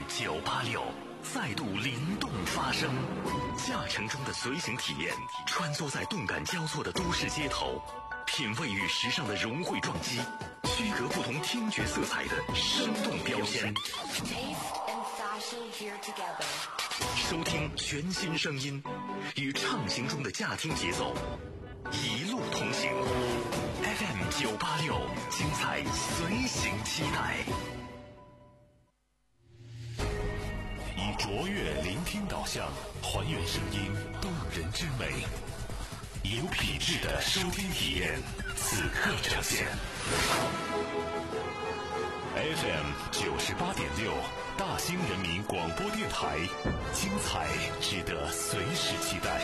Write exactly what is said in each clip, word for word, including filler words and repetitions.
九八六再度灵动发声，驾乘中的随行体验，穿梭在动感交错的都市街头，品味与时尚的融汇撞击，区隔不同听觉色彩的生动标签。收听全新声音，与畅行中的驾听节奏，一路同行。F M 九八六，精彩随行期待。以卓越聆听导向，还原声音动人之美，有品质的收听体验，此刻呈现。F M 九十八点六，大兴人民广播电台，精彩值得随时期待。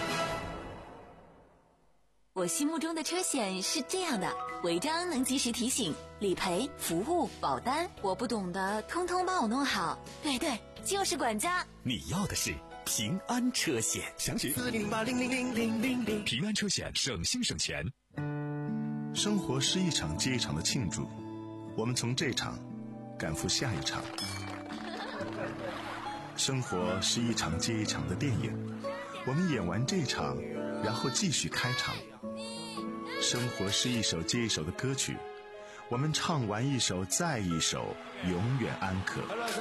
我心目中的车险是这样的：违章能及时提醒，理赔、服务、保单，我不懂的通通帮我弄好。对对，就是管家。 你要的是平安车险，详询四零零八零零零零零零。平安车险，省心省钱。 生活是一场接一场的庆祝，我们从这场赶赴下一场。生活是一场接一场的电影，我们演完这场，然后继续开场。生活是一首接一首的歌曲，我们唱完一首再一首，永远安可。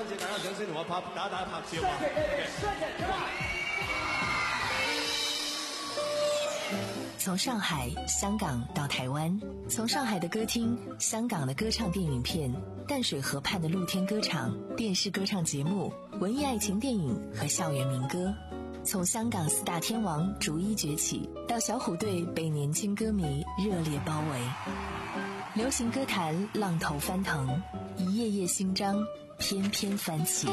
从上海、香港到台湾，从上海的歌厅、香港的歌唱电影片、淡水河畔的露天歌场、电视歌唱节目、文艺爱情电影和校园民歌，从香港四大天王逐一崛起，到小虎队被年轻歌迷热烈包围，流行歌坛浪头翻腾，一页页新章翩翩翻起。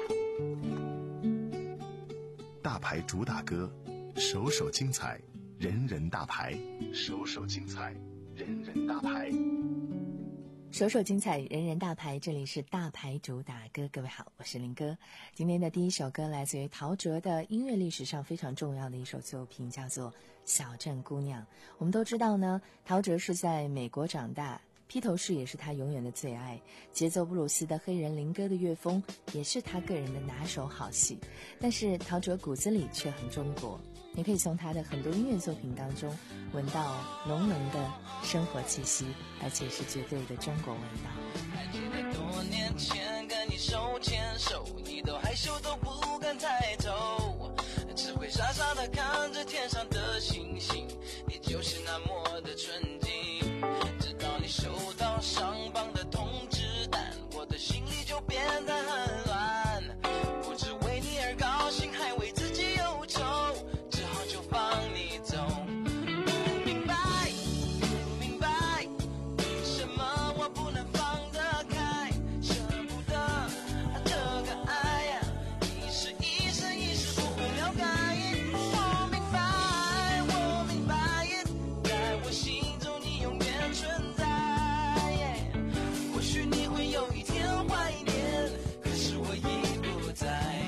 大牌主打歌，首首精彩，人人大牌，首首精彩，人人大牌。 首首精彩，人人大牌，这里是大牌主打歌。各位好，我是林哥。今天的第一首歌来自于陶喆的音乐历史上非常重要的一首作品，叫做《小镇姑娘》。我们都知道呢，陶喆是在美国长大，披头士也是他永远的最爱，节奏布鲁斯的黑人灵歌的乐风也是他个人的拿手好戏。但是陶喆骨子里却很中国，你可以从他的很多音乐作品当中闻到浓浓的生活气息，而且是绝对的中国味道。 还记得多年前跟你手牵手，你都害羞都不敢抬头，只会傻傻地看着天上的星星，你就是那么的纯净。直到你收到上榜的通知单，我的心里就变得很乱，不只为你而高兴，还为自己忧愁，只好就放你走。不明白不明白，为什么我不能放得开，舍不得这个爱呀，你是一生一世不会了解。我明白我明白，在我心中你永远存在。或许你会有一天怀念，可是我已不在。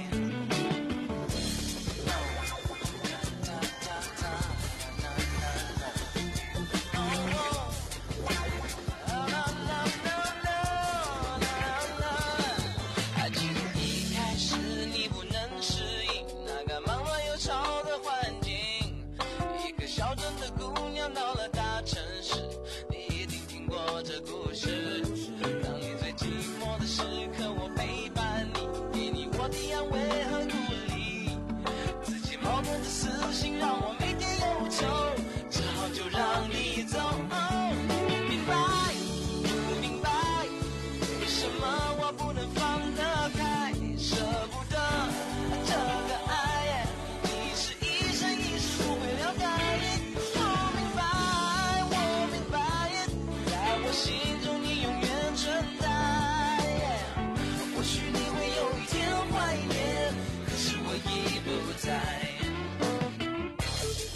还记得一开始你不能适应那个忙乱又吵的环境，一个小镇的姑娘到了大城市，你一定听过这故事。当你最寂寞的时刻，我陪伴你，给你我的安慰和鼓励，自己矛盾的私心让我每天忧愁，只好就让你走。不明白不明白，为什么我不能放得开，舍不得这个爱，你是一生一世不会了解。我明白我明白，在我心中你永远存在。或许你会有一天怀念，可是我已不在。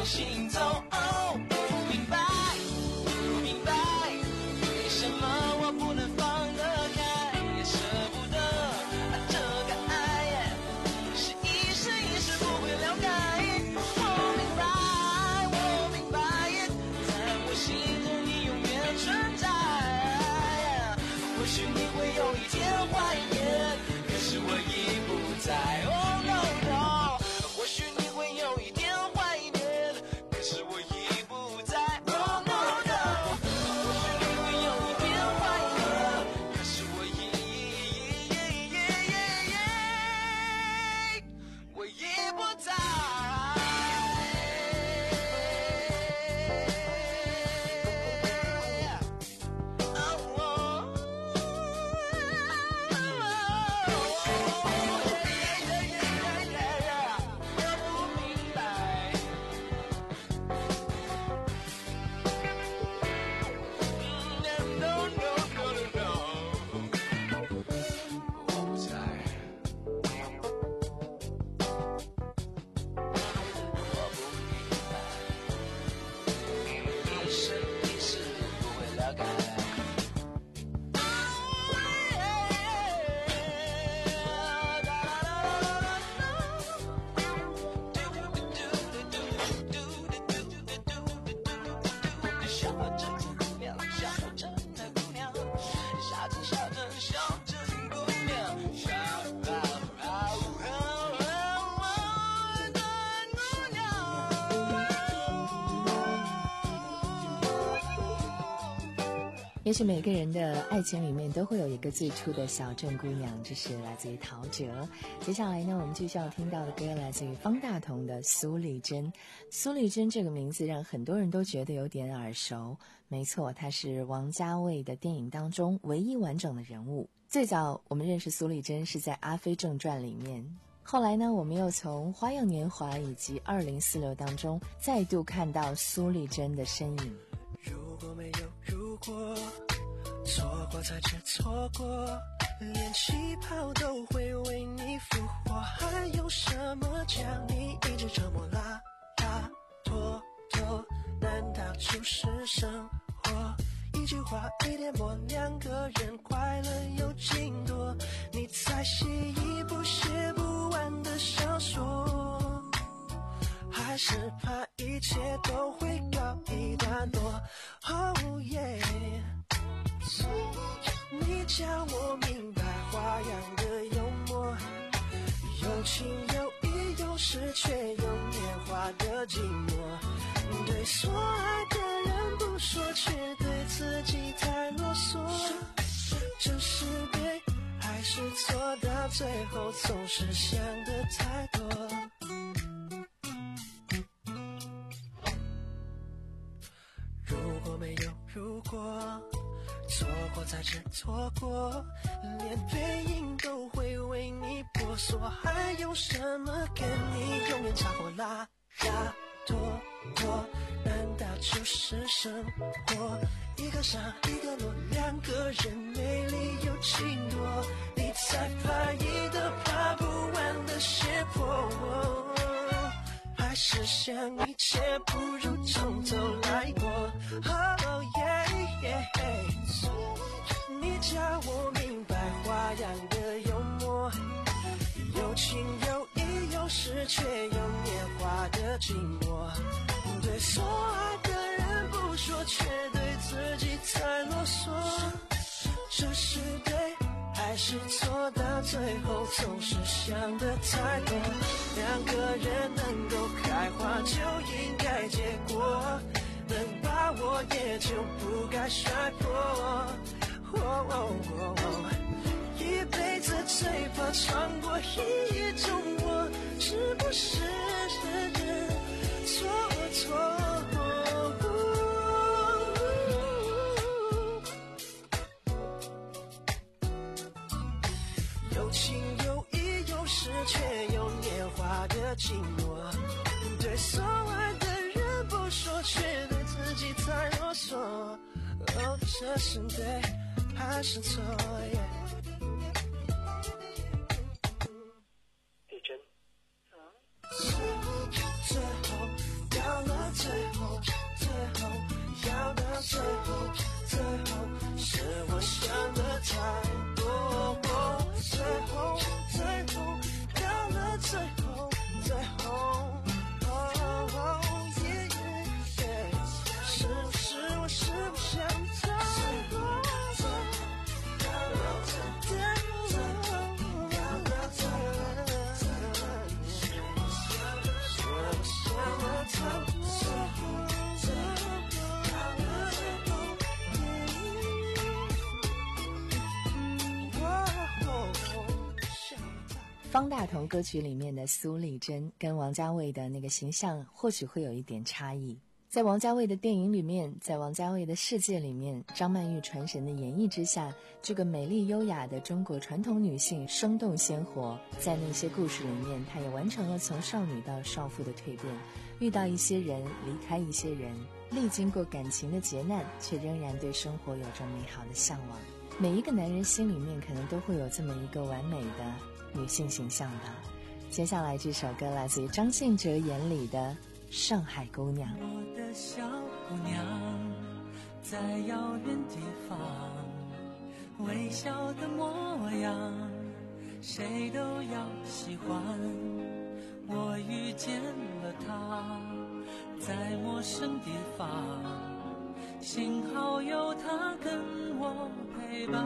往行走。哦，不明白，不明白，为什么我不能放得开，也舍不得啊这个爱，是一生一世不会了解。我明白，我明白，在我心中你永远存在。或许你会有一天怀念，可是我已不在。Oh no no， 或许你会有一天怀念，可是我已不在。Oh no no， 或许你会有一天怀念，可是我已我已不在。 也许每个人的爱情里面都会有一个最初的小镇姑娘，这是来自于陶喆。接下来呢，我们继续要听到的歌来自于方大同的苏丽珍。苏丽珍这个名字让很多人都觉得有点耳熟，没错，她是王家卫的电影当中唯一完整的人物。最早我们认识苏丽珍是在《阿飞正传》里面，后来呢，我们又从《花样年华》以及《二零四六》当中再度看到苏丽珍的身影。 如果没有如果，错过才知错过，连气泡都会为你复活，还有什么将你一直折磨拉拉拖拖？难道就是生活？一句话一点墨，两个人快乐有几多？你在写一部写不完的小说，还是怕一切都会告一段落？ Oh yeah， 你教我明白花样的幽默，有情有义，有时却有年华的寂寞。对所爱的人不说，却对自己太啰嗦。这是对还是错？到最后总是想的太多。如果没有如果，错过才知错过，连背影都会为你婆娑，还有什么跟你永远插火拉拉拖拖？难道就是生活？一个上一个落，两个人美丽又几多？你才怕一的爬不完的斜坡，还是想一切不如从头来过。 Oh yeah yeah， 你教我明白花样的幽默，有情有义，有时却有年华的寂寞。对所爱的人不说，却对自己太啰嗦。这是对还是错？到最后总是想的太多。两个人能够开花就应该结果，能把握也就不该摔破。哦哦哦，一辈子最怕闯过一种我，是不是错错？有情有义，有时却有年华的寂寞。对所爱的人不说，却对自己太啰嗦。哦，这是对还是错？地震。最后掉了。 最后，最后是我想的太多，最后，最后到了最后，最后。是不是我是不是想太多？ 方大同歌曲里面的苏丽珍跟王家卫的那个形象或许会有一点差异。在王家卫的电影里面，在王家卫的世界里面，张曼玉传神的演绎之下，这个美丽优雅的中国传统女性生动鲜活。在那些故事里面，她也完成了从少女到少妇的蜕变，遇到一些人，离开一些人，历经过感情的劫难，却仍然对生活有着美好的向往。每一个男人心里面可能都会有这么一个完美的女性形象吧。接下来这首歌来自于张信哲眼里的上海姑娘。 我的小姑娘在遥远地方，微笑的模样谁都要喜欢。我遇见了她，在陌生地方，幸好有她跟我陪伴。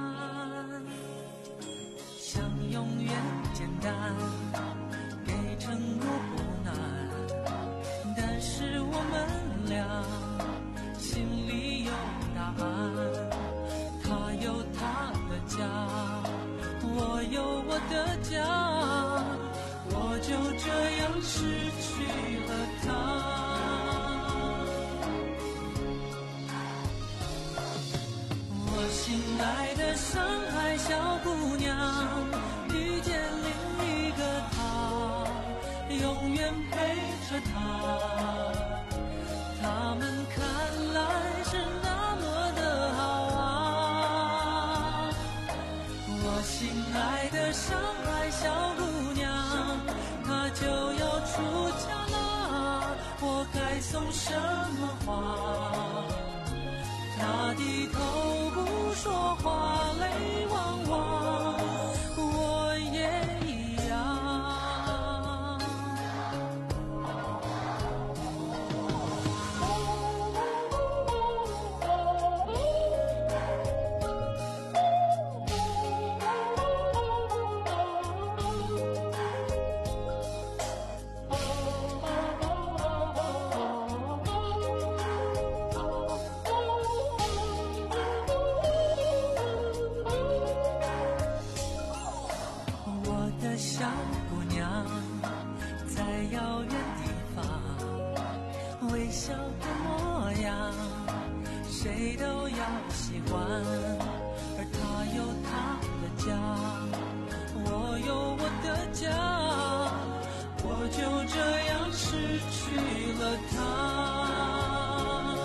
想永远简单，给承诺不难，但是我们俩心里有答案。他有他的家，我有我的家，我就这样失去了他。我心爱的上海小姑娘，遇见另一个他，永远陪着他，他们看来是那么的好啊。我心爱的上海小姑娘，她就要出嫁了，我该送什么花？她低头不说话，泪汪汪，我也一样。小姑娘在遥远地方，微笑的模样谁都要喜欢。而她有她的家，我有我的家，我就这样失去了她。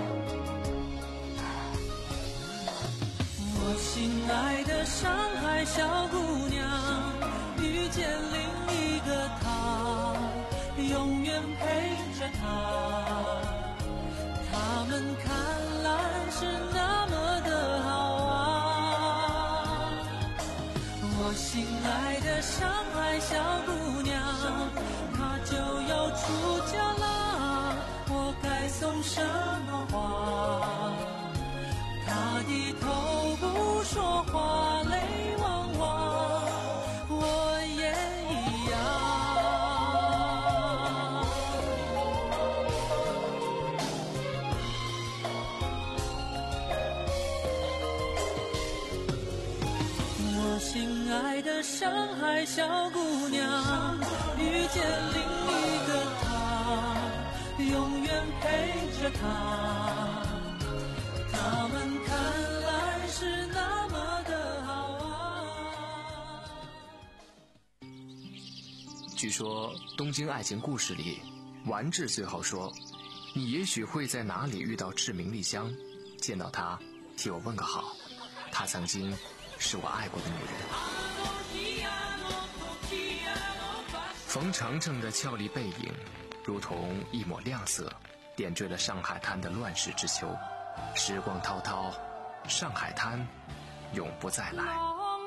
我心爱的上海小姑娘，遇见另一个他，永远陪着他，他们看来是那么的好啊。我心爱的上海小姑娘，她就要出嫁了，我该送什么花？她低头不说话，泪汪汪，我也一样。我心爱的上海小姑娘，遇见另一个他，永远陪着他，他们看来是那么的好啊。 据说《东京爱情故事》里，丸治最后说：“你也许会在哪里遇到志明丽香，见到她，替我问个好。她曾经是我爱过的女人。”冯程程的俏丽背影，如同一抹亮色，点缀了上海滩的乱世之秋。 时光滔滔，上海滩永不再来。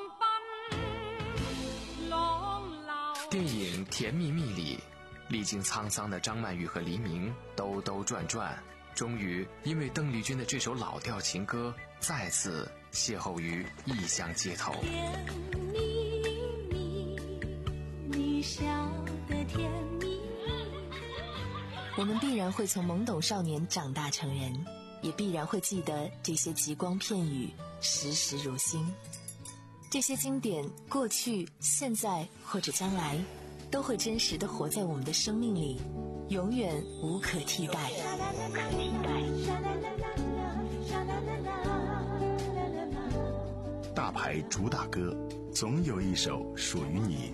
电影《甜蜜蜜》里，历经沧桑的张曼玉和黎明兜兜转转，终于因为邓丽君的这首老调情歌，再次邂逅于异乡街头。 甜蜜蜜，你笑得甜蜜。 我们必然会从懵懂少年长大成人，也必然会记得这些极光片语，时时如新。这些经典，过去、现在或者将来，都会真实地活在我们的生命里，永远无可替代。 大牌主打歌，总有一首属于你。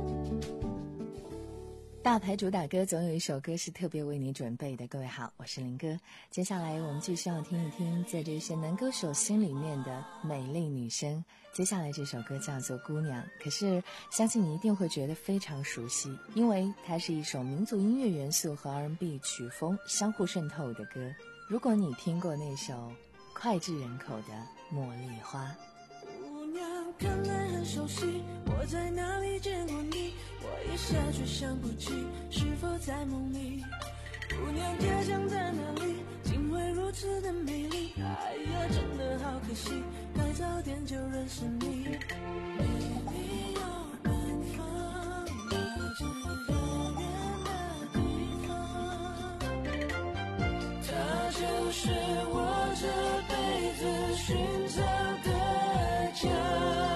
大牌主打歌总有一首歌是特别为你准备的。各位好，我是林哥。接下来我们继续要听一听在这些男歌手心里面的美丽女生。接下来这首歌叫做《姑娘》，可是相信你一定会觉得非常熟悉，因为它是一首民族音乐元素和 R and B 曲风相互渗透的歌。如果你听过那首脍炙人口的《茉莉花》。 姑娘看来很熟悉，我在哪里见过你？我一下却想不起，是否在梦里？姑娘家乡在哪里？竟会如此的美丽？哎呀，真的好可惜，该早点就认识你。你有远方，来自遥远的地方，它就是我这辈子寻找的家。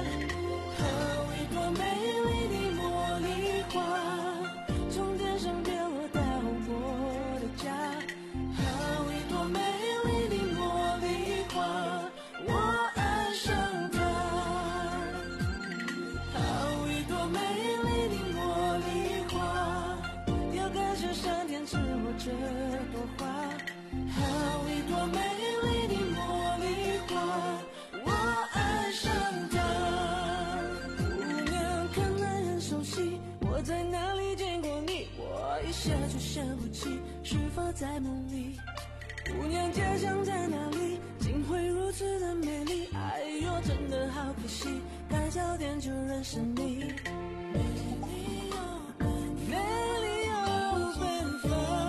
这朵花，好一朵美丽的茉莉花，我爱上它。姑娘看来很熟悉，我在哪里见过你？我一下就想不起，是否在梦里？姑娘家乡在哪里？竟会如此的美丽？哎呦，真的好可惜，该早点就认识你。美丽又美丽又芬芳。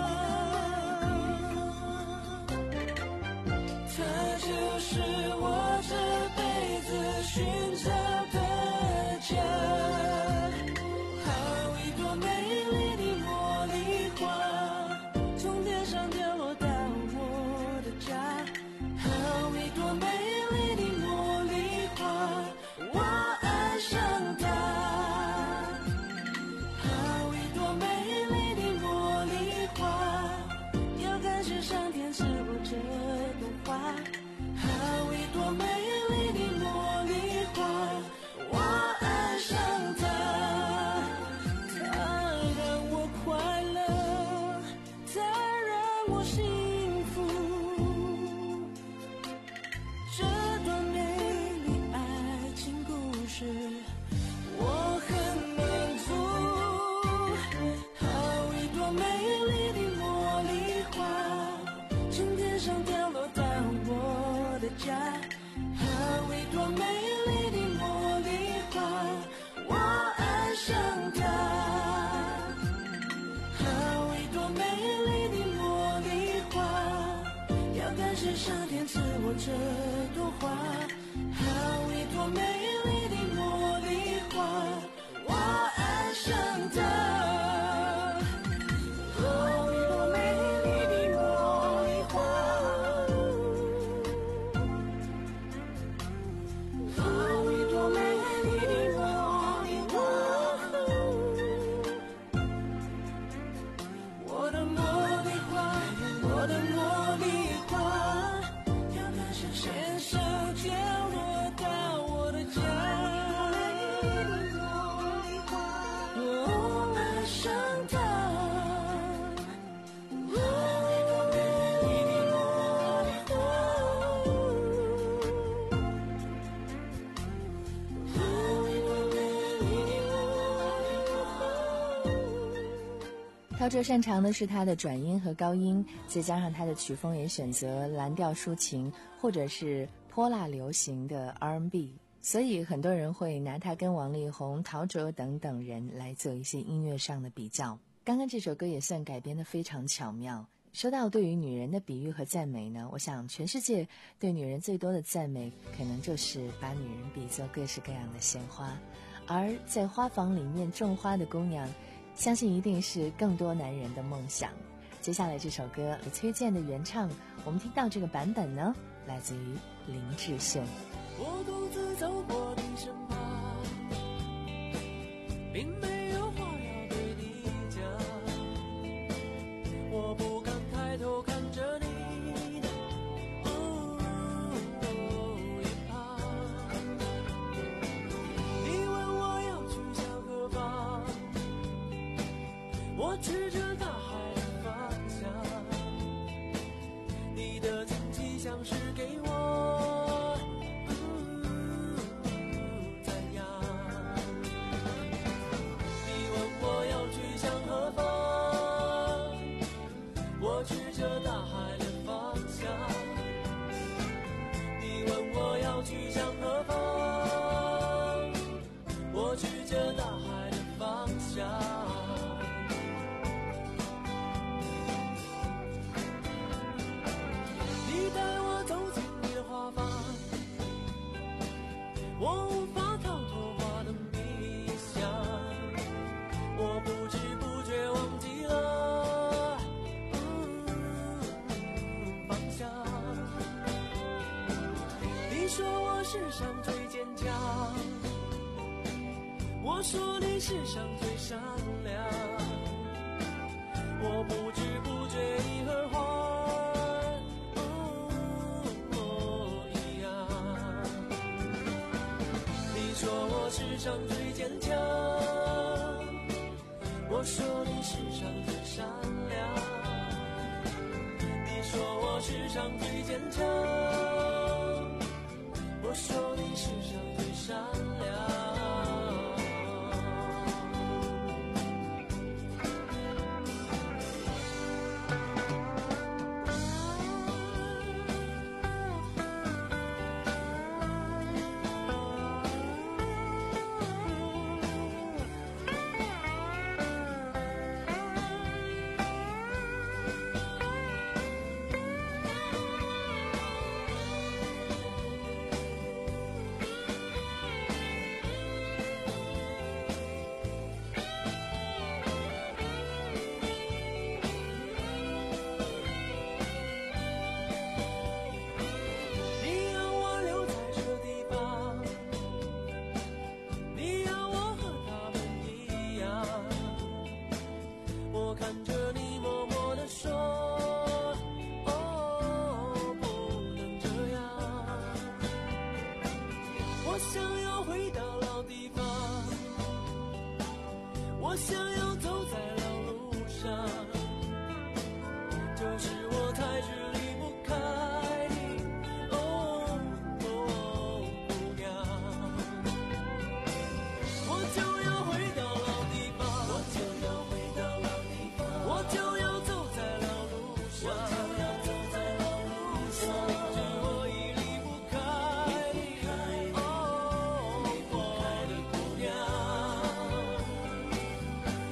是我这辈子寻找的家，好一朵美丽的茉莉花，从天上掉落到我的家，好一朵美丽的茉莉花，我爱上它，好一朵美丽的茉莉花，要感谢上天赐我这朵花。好一朵美丽的茉莉花，我爱上它，它让我快乐，它让我幸福。这段美丽爱情故事，我很满足。好一朵美丽的茉莉花，从天上掉落到我的家，好一朵美丽的茉莉花，我爱上它，好一朵美丽的茉莉花，要感谢上天赐我这朵花，好一朵美丽的茉莉花，我爱上它。天上掉落到我的家。 陶喆擅长的是他的转音和高音，再加上他的曲风也选择蓝调抒情或者是泼辣流行的 R and B， 所以很多人会拿他跟王力宏、陶喆等等人来做一些音乐上的比较。刚刚这首歌也算改编得非常巧妙。说到对于女人的比喻和赞美呢，我想全世界对女人最多的赞美可能就是把女人比作各式各样的鲜花，而在花房里面种花的姑娘，相信一定是更多男人的梦想。接下来这首歌李崔健的原唱，我们听到这个版本呢，来自于林志秀。 我独自走过你身旁，并没有话要对你讲，我不敢抬头看着你的、哦哦、脸庞，你问我要去向何方，我指着大海的方向，你的惊奇像是给我、嗯、怎样，你问我要去向何方，我指着大海的方向，你问我要去向何方，我指着大海的方向，你带我走进你的花房，我无法逃脱花的迷香，我不知不觉忘记了、嗯、方向，你说我世上最坚强，我说你世上最善良，我不知不觉已和花、哦、一样，你说我世上最坚强，我说你世上最善良，你说我世上最坚强，我说你世上最善良。我想要走在老路上，这时我才知离不开你，哦哦姑娘，我就要回到老地方，我就要回到老地方，我就要走在老路上，我就要走在老路上，我明知我已离不开你，哦离不开的姑娘。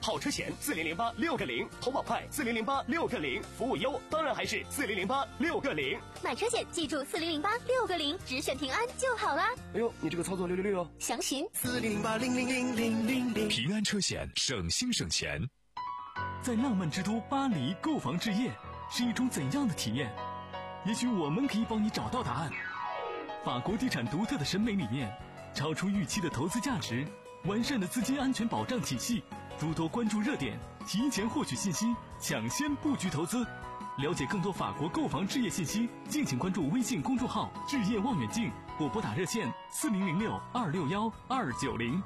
跑车险四零零八六个零，投保快四零零八六个零，服务优当然还是四零零八六个零。 买车险记住四零零八六个零，只选平安就好啦。 哎呦，你这个操作六六六哦！ 详询四零零八零零零零零零。 平安车险，省心省钱。 在浪漫之都巴黎购房置业是一种怎样的体验？也许我们可以帮你找到答案。法国地产独特的审美理念，超出预期的投资价值，完善的资金安全保障体系，诸多关注热点，提前获取信息，抢先布局投资。了解更多法国购房置业信息，敬请关注微信公众号“置业望远镜”或拨打热线四零零六二六幺二九零。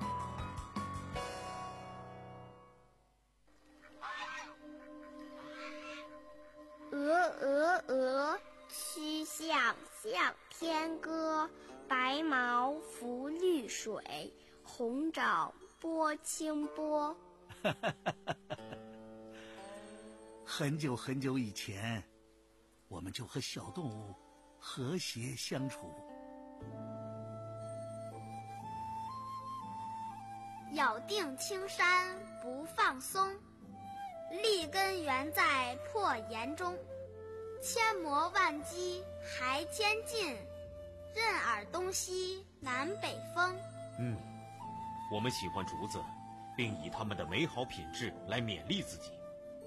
鹅鹅鹅，曲项向天歌。白毛浮绿水，红爪拨清波。 很久很久以前，我们就和小动物和谐相处。 咬定青山不放松，立根原在破岩中。千磨万击还千进，任尔东西南北风。 嗯，我们喜欢竹子，并以它们的美好品质来勉励自己。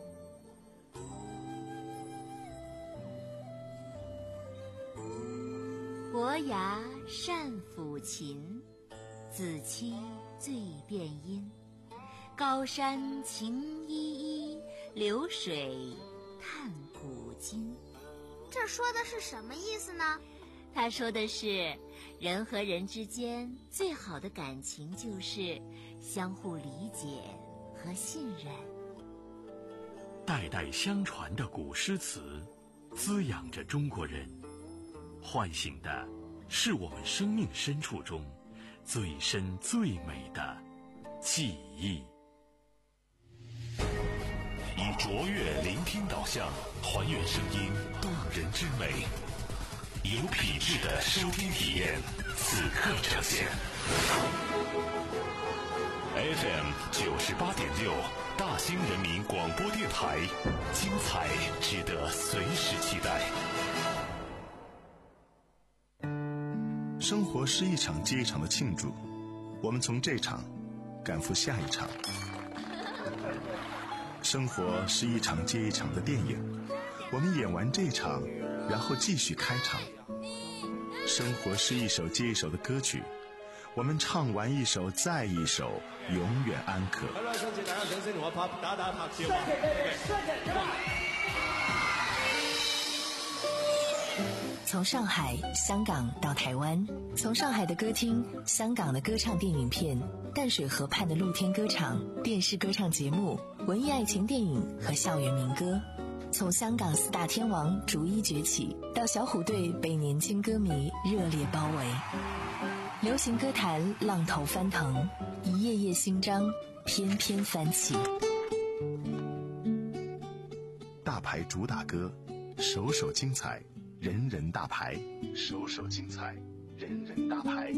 伯牙善抚琴，子期最辨音。高山晴依依，流水探古今。 这说的是什么意思呢？ 他说的是，人和人之间最好的感情就是相互理解和信任。 代代相传的古诗词，滋养着中国人，唤醒的是我们生命深处中最深最美的记忆。以卓越聆听导向，还原声音动人之美，有品质的收听体验，此刻呈现。F M 九十八点六，大兴人民广播电台，精彩值得随时期待。 生活是一场接一场的庆祝，我们从这场赶赴下一场。生活是一场接一场的电影，我们演完这场，然后继续开场。生活是一首接一首的歌曲，我们唱完一首再一首，永远安可。 从上海、香港到台湾，从上海的歌厅、香港的歌唱电影片、淡水河畔的露天歌场、电视歌唱节目、文艺爱情电影和校园民歌，从香港四大天王逐一崛起，到小虎队被年轻歌迷热烈包围，流行歌坛浪头翻腾，一页页新章翩翩翻起。 大牌主打歌，首首精彩，人人大牌，首首精彩，人人大牌。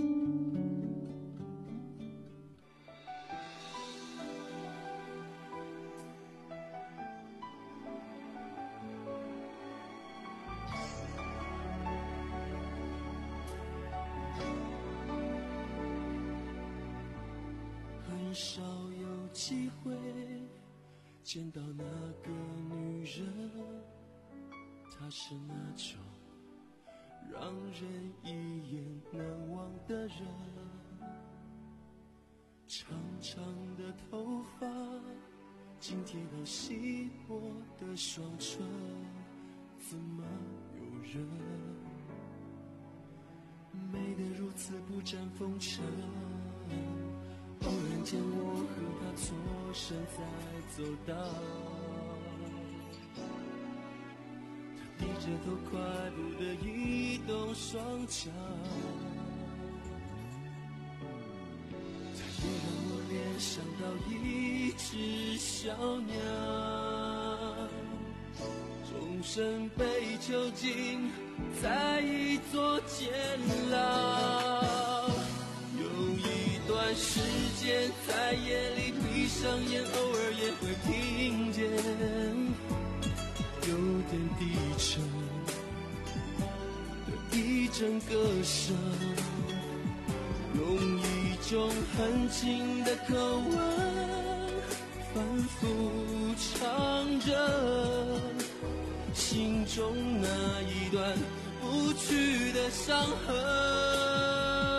很少有机会见到那个女人，她是那种让人一眼难忘的人。长长的头发紧贴到稀薄的双唇，怎么有人美得如此不沾风尘？偶然间我和他错身在走道，他低着头快步地移动双脚，他也让我联想到一只小鸟，终身被囚禁在一座监牢。有一段段时间，在夜里闭上眼，偶尔也会听见有点低沉的一阵歌声，用一种很轻的口吻反复唱着心中那一段不去的伤痕。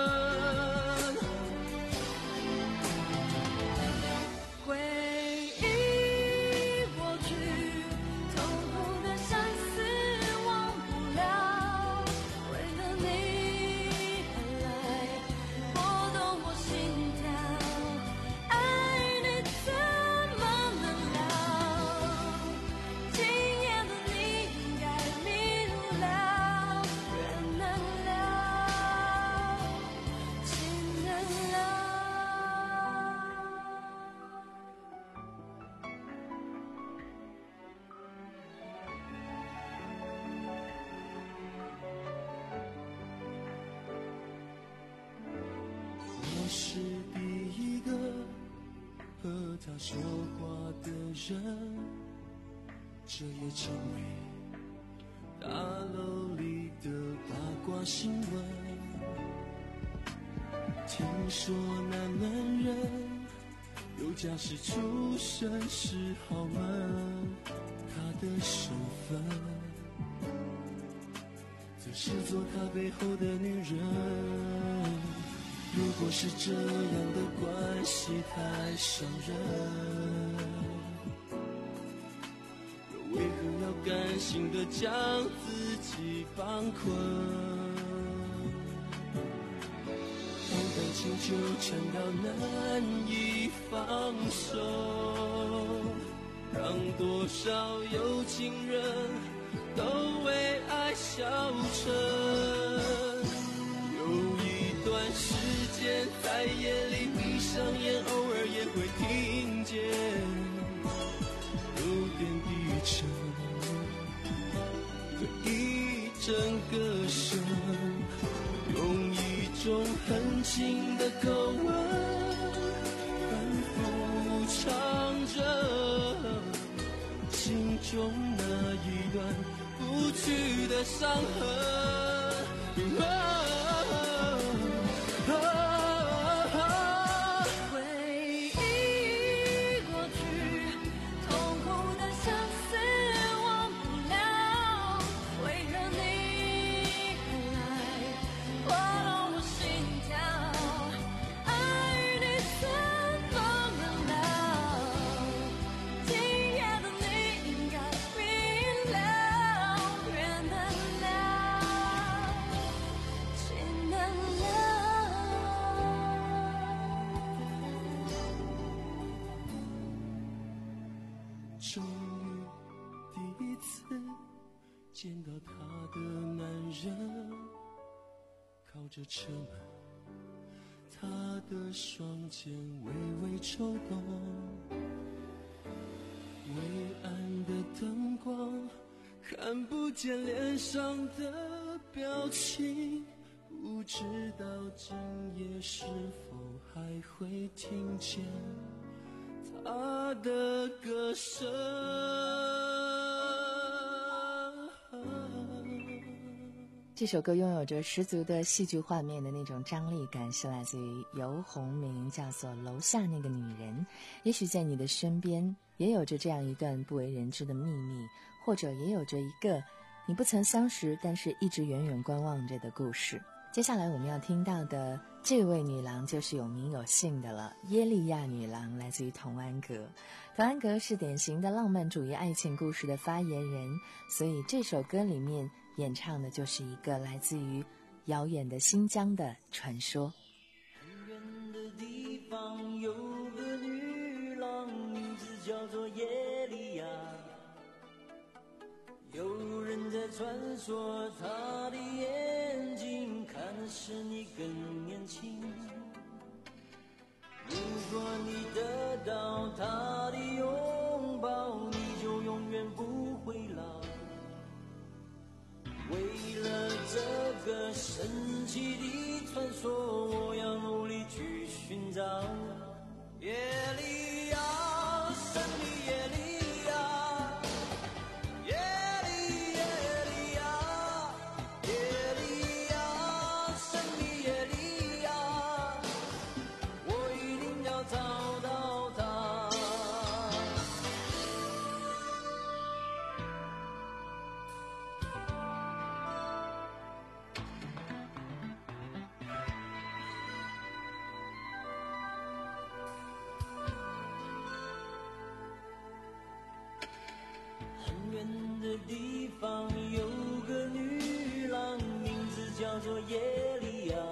我是第一个和他说话的人，这也成为大楼里的八卦新闻。听说那男人有家室出身是豪门，他的身份则是做他背后的女人。如果是这样的关系太伤人，又为何要甘心的将自己绑困？当感情纠缠到难以放手，让多少有情人都为爱消沉。时间在夜里闭上眼，偶尔也会听见有点低沉的一阵歌声，用一种很轻的口吻反复唱着心中那一段不去的伤痕。啊终于第一次见到他的男人，靠着车门，他的双肩微微抽动，微暗的灯光看不见脸上的表情，不知道今夜是否还会听见他的歌声。 这首歌拥有着十足的戏剧画面的那种张力感，是来自于游鸿明，叫做《楼下那个女人》。也许在你的身边也有着这样一段不为人知的秘密，或者也有着一个你不曾相识但是一直远远观望着的故事。接下来我们要听到的这位女郎就是有名有姓的了，耶利亚女郎，来自于童安格。童安格是典型的浪漫主义爱情故事的发言人，所以这首歌里面演唱的就是一个来自于遥远的新疆的传说。 很远的地方有个女郎，名字叫做耶利亚，有人在传说她的眼睛看的是你更年轻，如果你得到她的拥抱，你就永远不会老。为了这个神奇的传说，我要努力去寻找。夜里呀，神秘夜里呀，夜里夜里呀，夜里呀，神秘夜里呀，我一定要找到他。很远的地方有个女郎，名字叫做耶利亚。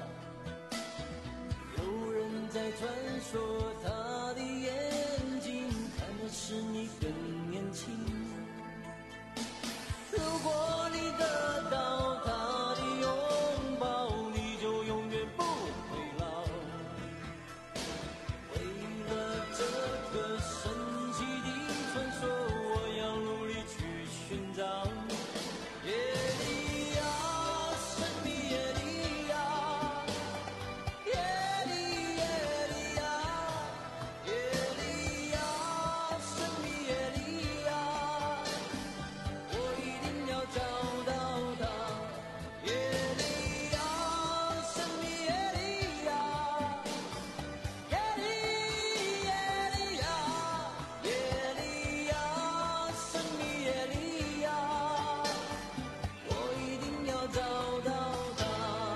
有人在传说她的眼睛看的是你更年轻。如果你得到她的拥抱，你就永远不会老。为了这个神奇的传说，我要努力去寻找。耶利亚，神秘耶利亚，耶利耶利亚，耶利亚，神秘耶利亚，我一定要找到他。耶利亚，神秘耶利亚，耶利耶利亚，耶利亚，神秘耶利亚，我一定要找到他。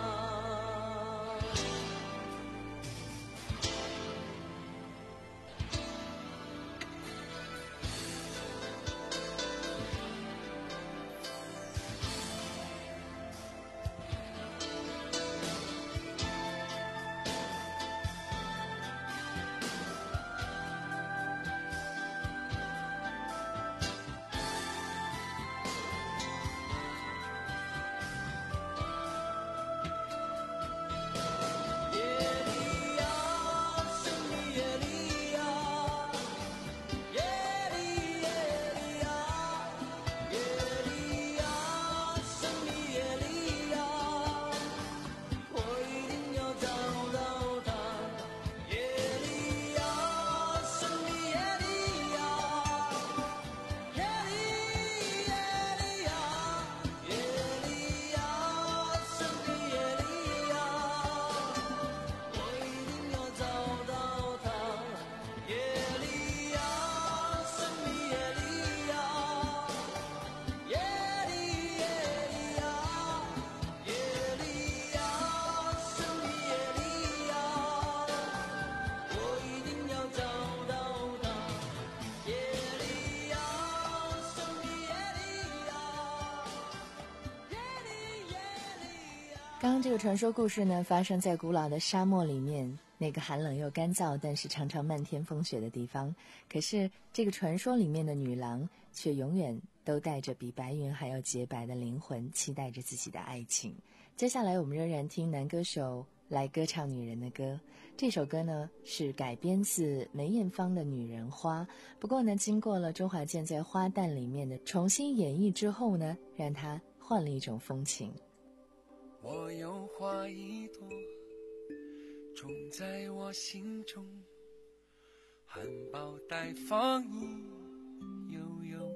耶利亚，神秘耶利亚，耶利耶利亚，耶利亚，神秘耶利亚，我一定要找到他。耶利亚，神秘耶利亚，耶利耶利亚，耶利亚，神秘耶利亚，我一定要找到他。耶利亚，神秘耶利亚，耶利耶利亚，耶利亚，神秘耶利亚，我一定要找到他。耶利亚，神秘耶利亚，耶利耶利亚。 刚刚这个传说故事呢，发生在古老的沙漠里面，那个寒冷又干燥，但是常常漫天风雪的地方。可是这个传说里面的女郎，却永远都带着比白云还要洁白的灵魂，期待着自己的爱情。接下来我们仍然听男歌手来歌唱女人的歌。这首歌呢是改编自梅艳芳的《女人花》，不过呢经过了周华健在《花旦》里面的重新演绎之后呢，让它换了一种风情。 我有花一朵，种在我心中，含苞待放意悠悠，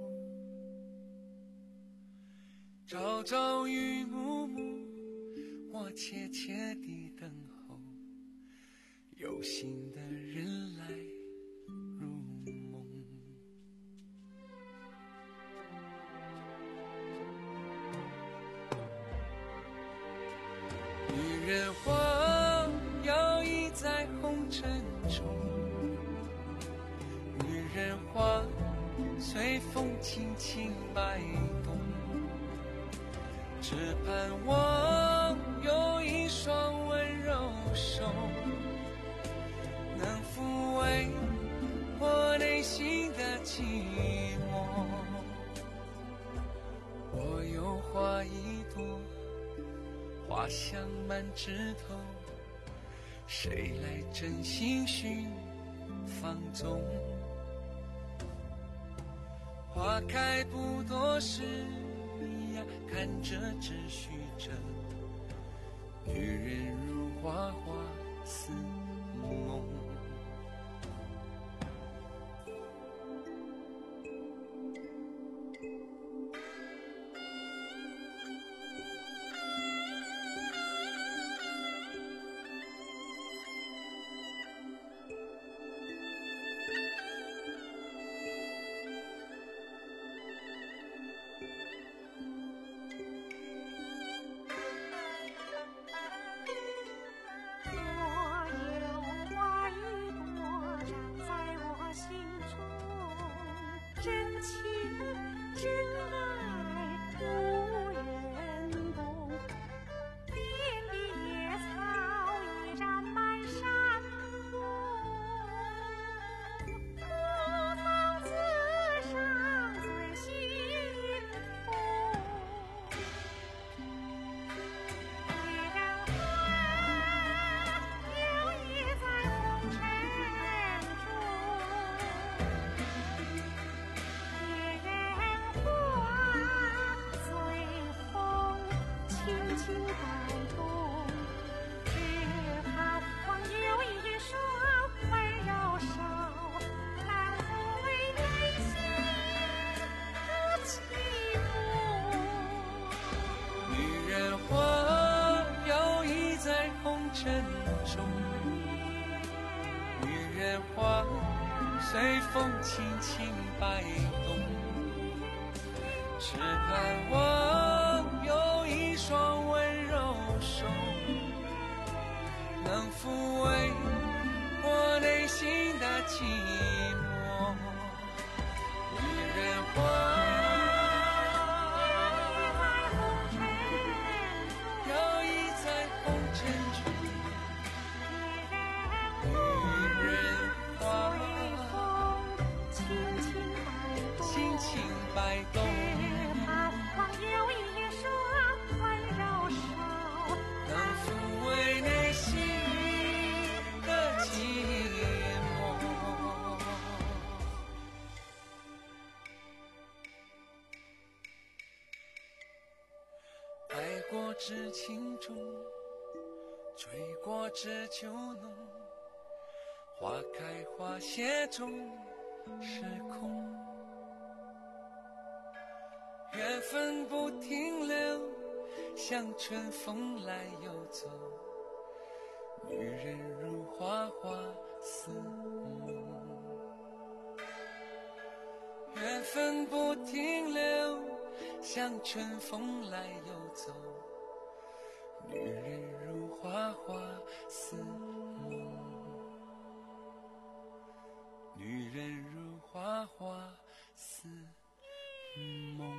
朝朝与暮暮，我切切地等候，有心的人来入梦。女人花摇曳在红尘中，女人花随风轻轻摆动，只盼望有一双温柔手，能抚慰我内心的寂寞。我有花一朵，花香满枝头，谁来真心寻放纵？花开不多时呀，看着只许着，女人如花花似梦。随风轻轻摆动，只盼望有一双温柔手，能抚慰我内心的寂寞。女人花摇曳在红尘中，女人花轻轻摆动，只盼望有一双温柔手，能抚慰内心的寂寞。爱过知情重，追过知酒浓，花开花谢终是空。缘分不停留，像春风来又走，女人如花花似梦。缘分不停留，像春风来又走，女人如花花似梦。女人如花花似梦。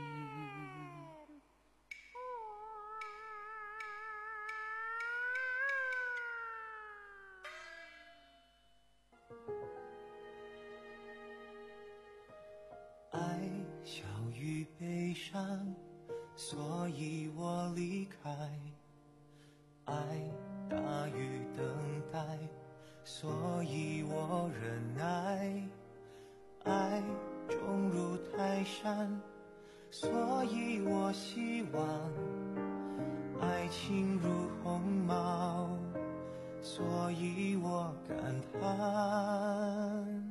爱小于悲伤，所以我离开；爱大于等待，所以我忍耐；爱重如泰山，所以我希望；爱情如鸿毛，所以我感叹。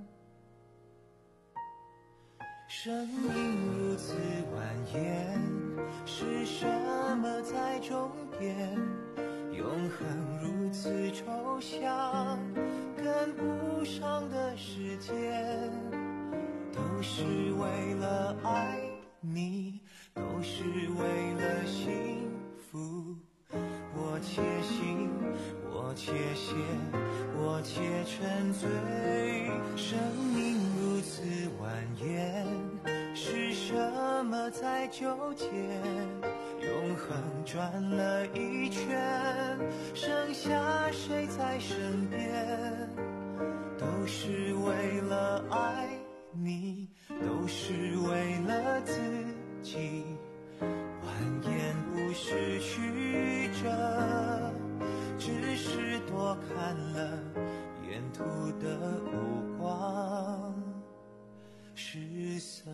生命如此蜿蜒，是什么在终点？永恒如此抽象，跟不上的时间。都是为了爱你，都是为了幸福。我且行，我且歇，我且沉醉。生命如此蜿蜒，是什么在纠结？永恒转了一圈，剩下谁在身边？都是为了爱你，都是为了自己。蜿蜒不是曲折，只是多看了沿途的五光十色。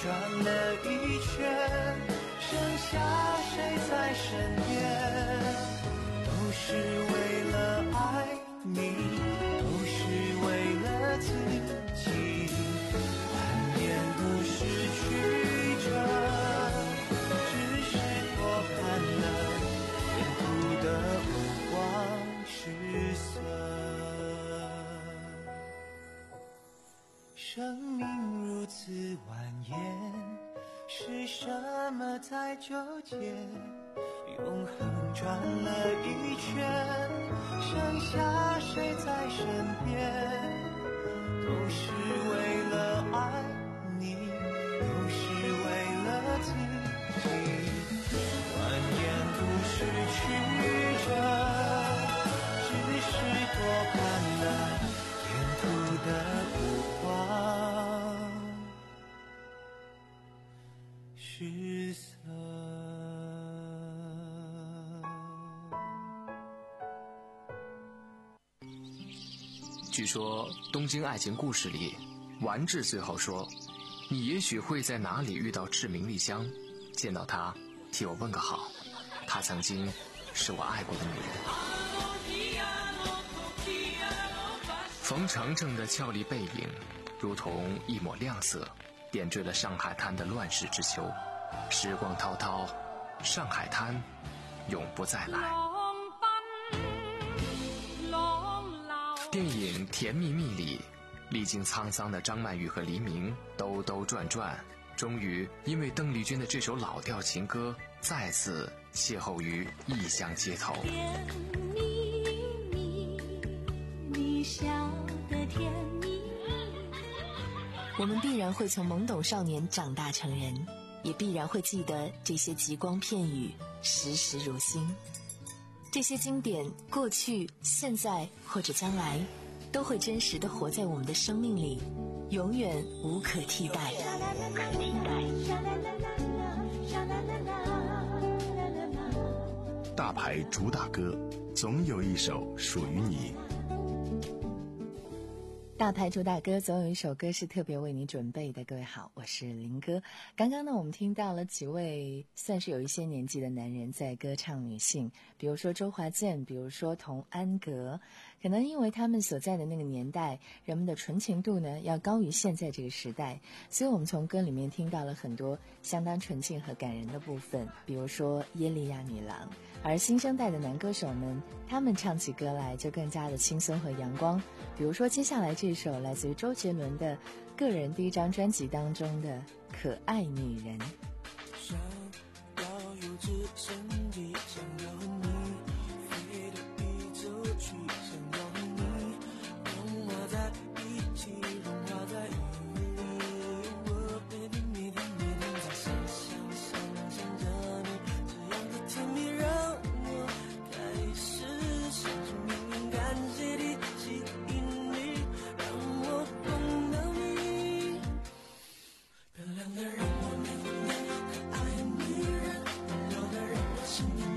转了一圈，剩下谁在身边？都是为了爱你，都是为了自己，满眼都失去着，只是多看了沿途的五光十色。生命如此蜿蜒，是什么在纠结？永恒转了一圈，剩下谁在身边？都是为了爱你，都是为了自己，满眼都失去着，只是多看了沿途的五光十色。 据说《东京爱情故事》里，丸治最后说：“你也许会在哪里遇到志明莉香，见到她，替我问个好。她曾经是我爱过的女人。”冯程程的俏丽背影，如同一抹亮色，点缀了上海滩的乱世之秋。时光滔滔，上海滩永不再来。电影《甜蜜蜜》里，历经沧桑的张曼玉和黎明兜兜转转，终于因为邓丽君的这首老调情歌，再次邂逅于异乡街头。 甜蜜蜜，你笑得甜蜜蜜。 我们必然会从懵懂少年长大成人，也必然会记得这些极光片语，时时如新。这些经典，过去、现在或者将来，都会真实地活在我们的生命里，永远无可替代。 大牌主打歌，总有一首属于你。 大牌主打歌总有一首歌是特别为你准备的。各位好，我是林哥。刚刚呢，我们听到了几位算是有一些年纪的男人在歌唱女性，比如说周华健，比如说童安格。可能因为他们所在的那个年代，人们的纯情度呢要高于现在这个时代，所以我们从歌里面听到了很多相当纯净和感人的部分，比如说耶利亚女郎。而新生代的男歌手们，他们唱起歌来就更加的轻松和阳光，比如说接下来这首来自于周杰伦的个人第一张专辑当中的《可爱女人》。 想要有只身体，想要和你飞到宇宙去，想要和你融化在一起，融化在雨里。我每天每天每天在想想想想着你，这样的甜蜜让我开始相信命运，感谢你吸引你，让我碰到你。漂亮的人，我美的可爱的女人，温柔的人，我心里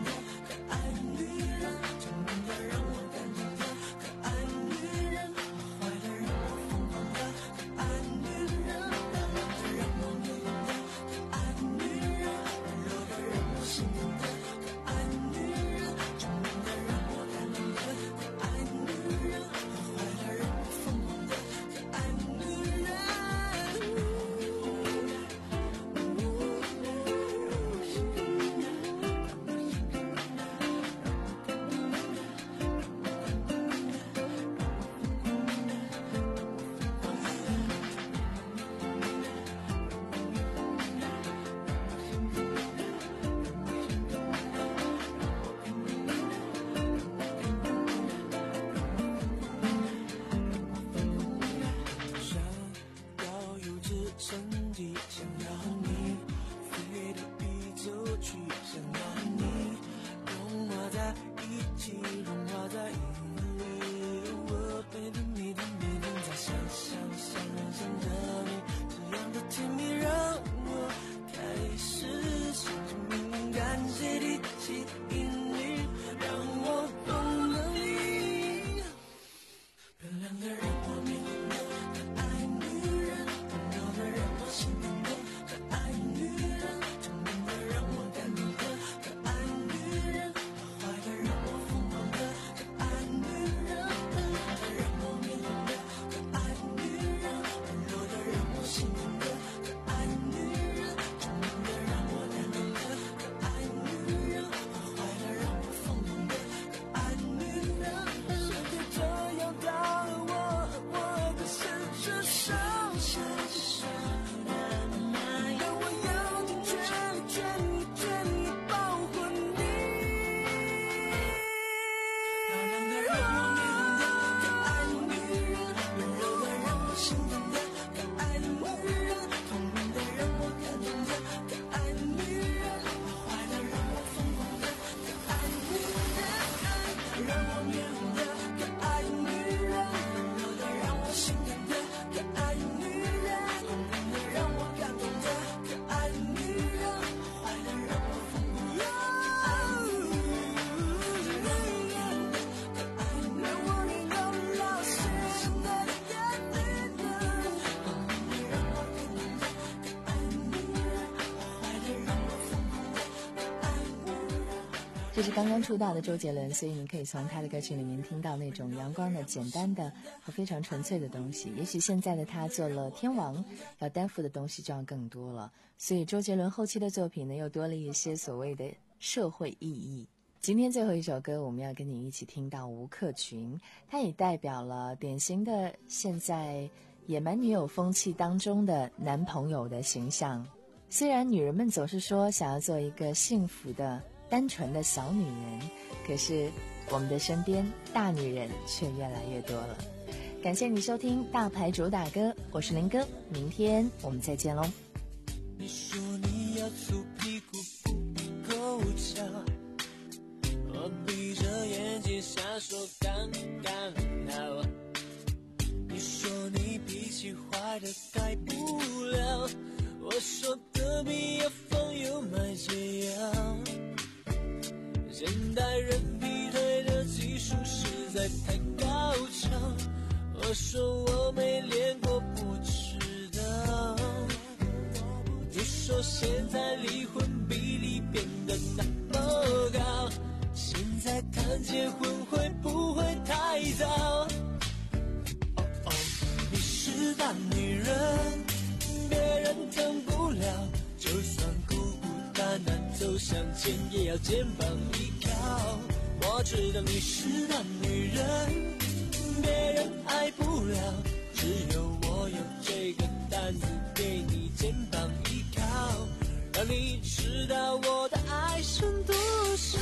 这是刚刚出道的周杰伦，所以你可以从他的歌曲里面听到那种阳光的、简单的和非常纯粹的东西。也许现在的他做了天王，要担负的东西就要更多了，所以周杰伦后期的作品呢，又多了一些所谓的社会意义。今天最后一首歌，我们要跟你一起听到吴克群，他也代表了典型的现在野蛮女友风气当中的男朋友的形象。虽然女人们总是说想要做一个幸福的单纯的小女人，可是我们的身边大女人却越来越多了。感谢你收听大牌主打歌，我是林哥，明天我们再见喽。 你说你要粗屁股不够巧，我闭着眼睛瞎说刚刚好。你说你脾气坏的改不了，我说隔壁有房有买解药。现代人劈腿的技术实在太高超，我说我没练过不知道。你说现在离婚比例变得那么高，现在谈结婚会不会太早？哦哦，你是大女人，别人疼不了，就算孤孤单单走向前也要肩膀依靠。我知道你是大女人，别人爱不了，只有我有这个担子给你肩膀依靠，让你知道我的爱剩多少。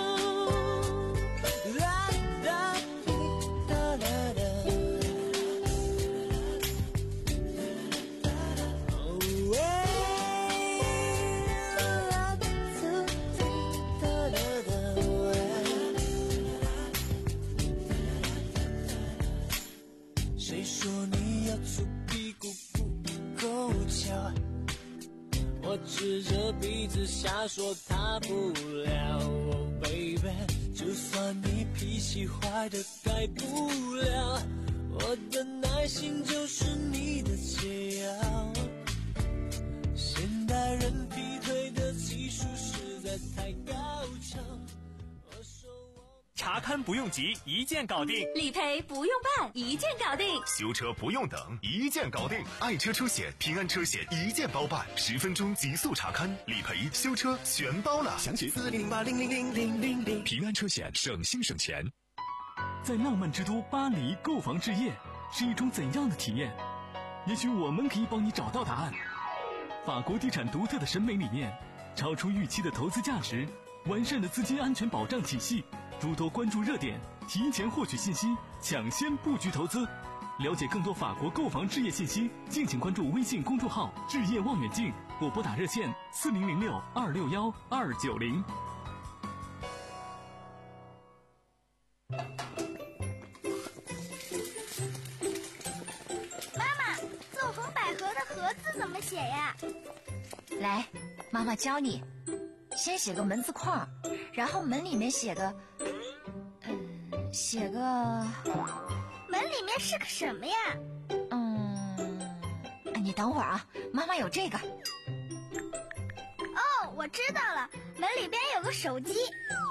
啦啦哒啦哒，哦喂，啦啦哒啦哒喂。谁说你要粗屁股不够巧？我指着鼻子瞎说他不了，oh baby， 就算你脾气坏的改不了，我的耐心就是你的解药。现代人劈腿的技术实在太高超， 查看不用急，一键搞定； 理赔不用办，一键搞定； 修车不用等，一键搞定。爱车车险、平安车险一键包办，十分钟极速查看、理赔、修车全包了。 详情四零零八零零零零零零。 平安车险，省心省钱。 在浪漫之都巴黎购房置业是一种怎样的体验？也许我们可以帮你找到答案。法国地产独特的审美理念，超出预期的投资价值，完善的资金安全保障体系，诸多关注热点，提前获取信息，抢先布局投资。了解更多法国购房置业信息，敬请关注微信公众号“置业望远镜”或拨打热线四零零六二六幺二九零。 妈妈，纵横捭阖的阖字怎么写呀？ 来，妈妈教你。先写个门字框，然后门里面写个，嗯，写个。 门里面是个什么呀？ 嗯，你等会儿啊，妈妈有这个。 哦，我知道了，门里边有个手机。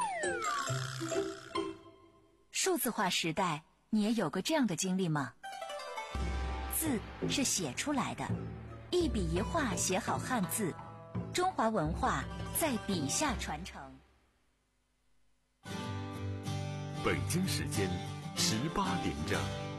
数字化时代，你也有过这样的经历吗？字是写出来的，一笔一画写好汉字，中华文化在笔下传承。 北京时间十八点整。